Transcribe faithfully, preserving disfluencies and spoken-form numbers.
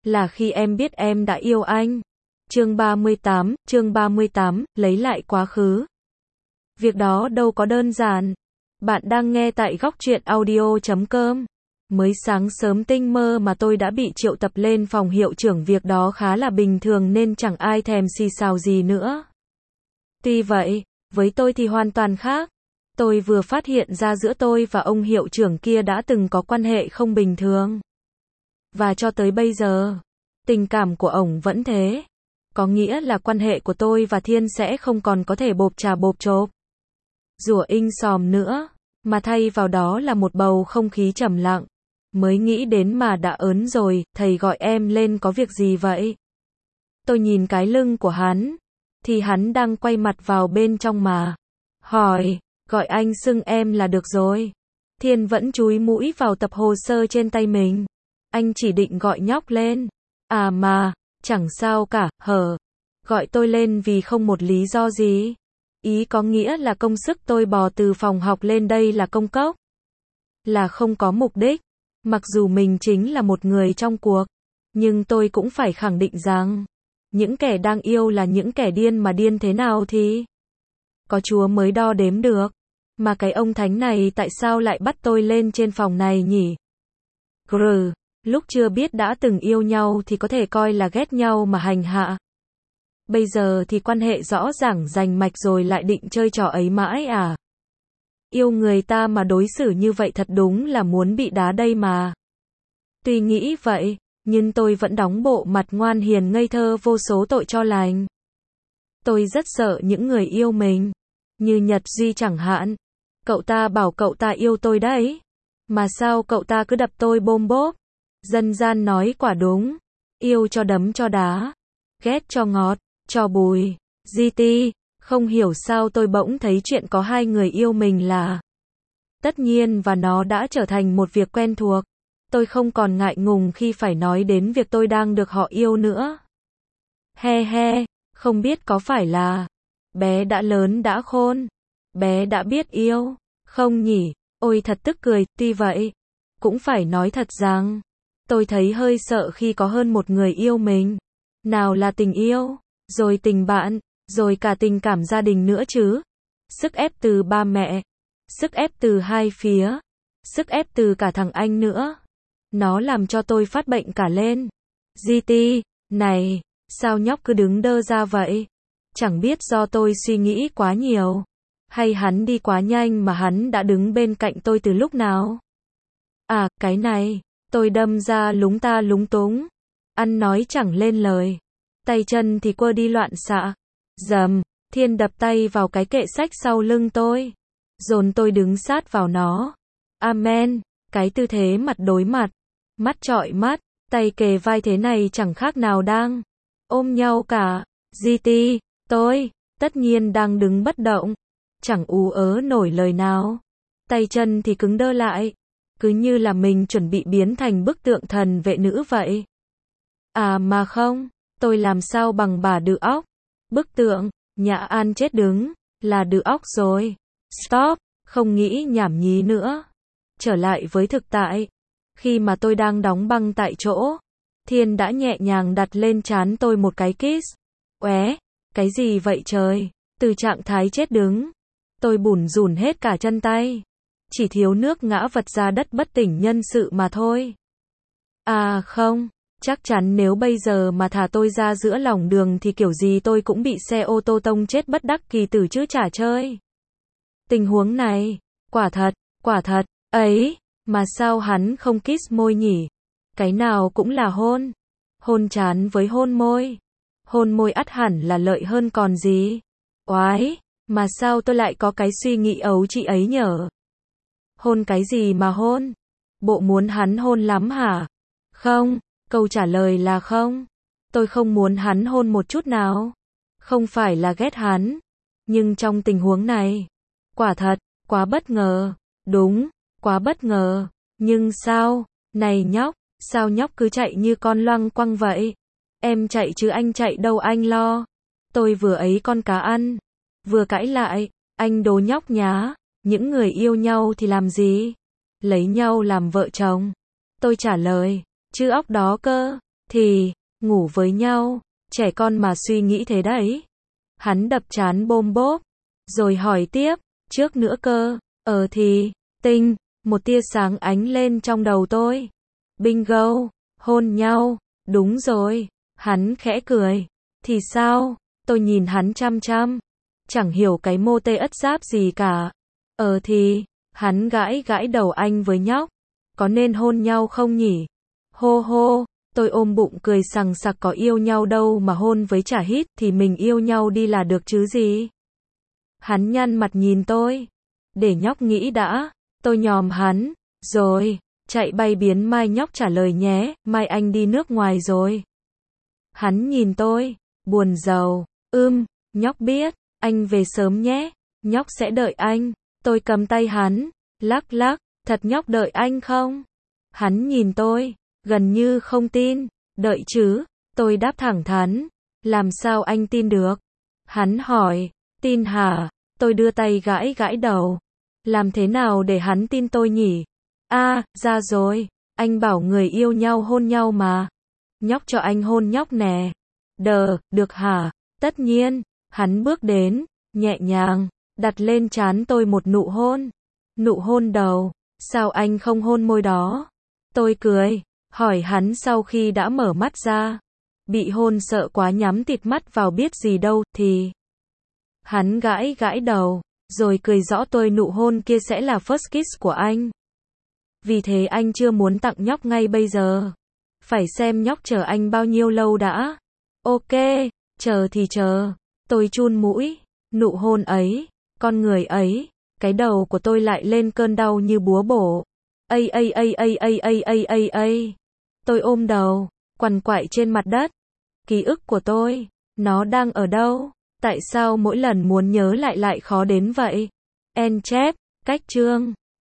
là khi em biết em đã yêu anh. Chương ba mươi tám, chương ba mươi tám, lấy lại quá khứ. Việc đó đâu có đơn giản. Bạn đang nghe tại góc truyện audio chấm com. Mới sáng sớm tinh mơ mà tôi đã bị triệu tập lên phòng hiệu trưởng, việc đó khá là bình thường nên chẳng ai thèm xì xào gì nữa. Tuy vậy, với tôi thì hoàn toàn khác. Tôi vừa phát hiện ra giữa tôi và ông hiệu trưởng kia đã từng có quan hệ không bình thường. Và cho tới bây giờ, tình cảm của ổng vẫn thế. Có nghĩa là quan hệ của tôi và Thiên sẽ không còn có thể bộp chà bộp chộp, rủa inh xòm nữa, mà thay vào đó là một bầu không khí trầm lặng. Mới nghĩ đến mà đã ớn rồi, thầy gọi em lên có việc gì vậy? Tôi nhìn cái lưng của hắn, thì hắn đang quay mặt vào bên trong mà. Hỏi, gọi anh xưng em là được rồi. Thiên vẫn chúi mũi vào tập hồ sơ trên tay mình. Anh chỉ định gọi nhóc lên. À mà, chẳng sao cả, hở. Gọi tôi lên vì không một lý do gì. Ý có nghĩa là công sức tôi bò từ phòng học lên đây là công cốc. Là không có mục đích. Mặc dù mình chính là một người trong cuộc. Nhưng tôi cũng phải khẳng định rằng, những kẻ đang yêu là những kẻ điên, mà điên thế nào thì có Chúa mới đo đếm được. Mà cái ông thánh này tại sao lại bắt tôi lên trên phòng này nhỉ? Grr, lúc chưa biết đã từng yêu nhau thì có thể coi là ghét nhau mà hành hạ. Bây giờ thì quan hệ rõ ràng rành mạch rồi lại định chơi trò ấy mãi à? Yêu người ta mà đối xử như vậy thật đúng là muốn bị đá đây mà. Tuy nghĩ vậy, nhưng tôi vẫn đóng bộ mặt ngoan hiền ngây thơ vô số tội cho lành. Tôi rất sợ những người yêu mình. Như Nhật Duy chẳng hạn. Cậu ta bảo cậu ta yêu tôi đấy. Mà sao cậu ta cứ đập tôi bôm bốp? Dân gian nói quả đúng. Yêu cho đấm cho đá. Ghét cho ngọt, cho bùi. giê tê, không hiểu sao tôi bỗng thấy chuyện có hai người yêu mình là tất nhiên, và nó đã trở thành một việc quen thuộc. Tôi không còn ngại ngùng khi phải nói đến việc tôi đang được họ yêu nữa. He he, không biết có phải là bé đã lớn đã khôn, bé đã biết yêu, không nhỉ? Ôi thật tức cười. Tuy vậy, cũng phải nói thật rằng, tôi thấy hơi sợ khi có hơn một người yêu mình. Nào là tình yêu, rồi tình bạn, rồi cả tình cảm gia đình nữa chứ. Sức ép từ ba mẹ, sức ép từ hai phía, sức ép từ cả thằng anh nữa. Nó làm cho tôi phát bệnh cả lên. giê tê, này, sao nhóc cứ đứng đơ ra vậy? Chẳng biết do tôi suy nghĩ quá nhiều, hay hắn đi quá nhanh mà hắn đã đứng bên cạnh tôi từ lúc nào? À, cái này, tôi đâm ra lúng ta lúng túng. Ăn nói chẳng lên lời. Tay chân thì quơ đi loạn xạ. Dầm, Thiên đập tay vào cái kệ sách sau lưng tôi. Dồn tôi đứng sát vào nó. Amen, cái tư thế mặt đối mặt. Mắt chọi mắt, tay kề vai thế này chẳng khác nào đang ôm nhau cả. giê tê, tôi, tất nhiên đang đứng bất động. Chẳng ú ớ nổi lời nào. Tay chân thì cứng đơ lại. Cứ như là mình chuẩn bị biến thành bức tượng thần vệ nữ vậy. À mà không, tôi làm sao bằng bà đự óc. Bức tượng, Nhã An chết đứng, là đự óc rồi. Stop, không nghĩ nhảm nhí nữa. Trở lại với thực tại. Khi mà tôi đang đóng băng tại chỗ, Thiên đã nhẹ nhàng đặt lên trán tôi một cái kiss. Ué, cái gì vậy trời? Từ trạng thái chết đứng, tôi bủn rủn hết cả chân tay. Chỉ thiếu nước ngã vật ra đất bất tỉnh nhân sự mà thôi. À không, chắc chắn nếu bây giờ mà thả tôi ra giữa lòng đường thì kiểu gì tôi cũng bị xe ô tô tông chết bất đắc kỳ tử chứ chả chơi. Tình huống này, quả thật, quả thật, ấy, mà sao hắn không kiss môi nhỉ? Cái nào cũng là hôn. Hôn trán với hôn môi. Hôn môi ắt hẳn là lợi hơn còn gì. Oái, mà sao tôi lại có cái suy nghĩ ấu chị ấy nhở? Hôn cái gì mà hôn? Bộ muốn hắn hôn lắm hả? Không, câu trả lời là không. Tôi không muốn hắn hôn một chút nào. Không phải là ghét hắn. Nhưng trong tình huống này, quả thật, quá bất ngờ. Đúng, quá bất ngờ. Nhưng sao? Này nhóc, sao nhóc cứ chạy như con loăng quăng vậy? Em chạy chứ anh chạy đâu anh lo. Tôi vừa ấy con cá ăn. Vừa cãi lại, anh đồ nhóc nhá. Những người yêu nhau thì làm gì? Lấy nhau làm vợ chồng. Tôi trả lời, chứ óc đó cơ. Thì, ngủ với nhau, trẻ con mà suy nghĩ thế đấy. Hắn đập trán bôm bốp, rồi hỏi tiếp, trước nữa cơ, ờ thì, tinh, một tia sáng ánh lên trong đầu tôi. Bingo, hôn nhau, đúng rồi, hắn khẽ cười. Thì sao? Tôi nhìn hắn chăm chăm, chẳng hiểu cái mô tê ất giáp gì cả. Ờ thì, hắn gãi gãi đầu anh với nhóc, có nên hôn nhau không nhỉ? Hô hô, tôi ôm bụng cười sằng sặc, có yêu nhau đâu mà hôn với chả hít, thì mình yêu nhau đi là được chứ gì. Hắn nhăn mặt nhìn tôi, để nhóc nghĩ đã, tôi nhòm hắn, rồi, chạy bay biến mai nhóc trả lời nhé, mai anh đi nước ngoài rồi. Hắn nhìn tôi, buồn rầu, ưm, nhóc biết, anh về sớm nhé, nhóc sẽ đợi anh. Tôi cầm tay hắn, lắc lắc, thật nhóc đợi anh không? Hắn nhìn tôi, gần như không tin, đợi chứ, tôi đáp thẳng thắn, làm sao anh tin được? Hắn hỏi, tin hả? Tôi đưa tay gãi gãi đầu, làm thế nào để hắn tin tôi nhỉ? À, ra rồi, anh bảo người yêu nhau hôn nhau mà. Nhóc cho anh hôn nhóc nè. Đờ, được hả? Tất nhiên, hắn bước đến, nhẹ nhàng, đặt lên trán tôi một nụ hôn. Nụ hôn đầu, sao anh không hôn môi đó? Tôi cười, hỏi hắn sau khi đã mở mắt ra. Bị hôn sợ quá nhắm tịt mắt vào biết gì đâu, thì... Hắn gãi gãi đầu, rồi cười rõ tôi nụ hôn kia sẽ là first kiss của anh. Vì thế anh chưa muốn tặng nhóc ngay bây giờ. Phải xem nhóc chờ anh bao nhiêu lâu đã. Ok, chờ thì chờ. Tôi chun mũi, nụ hôn ấy, con người ấy, cái đầu của tôi lại lên cơn đau như búa bổ. Ây ây ây ây ây ây ây ây ây. Tôi ôm đầu, quằn quại trên mặt đất. Ký ức của tôi, nó đang ở đâu? Tại sao mỗi lần muốn nhớ lại lại khó đến vậy? En chép, cách chương.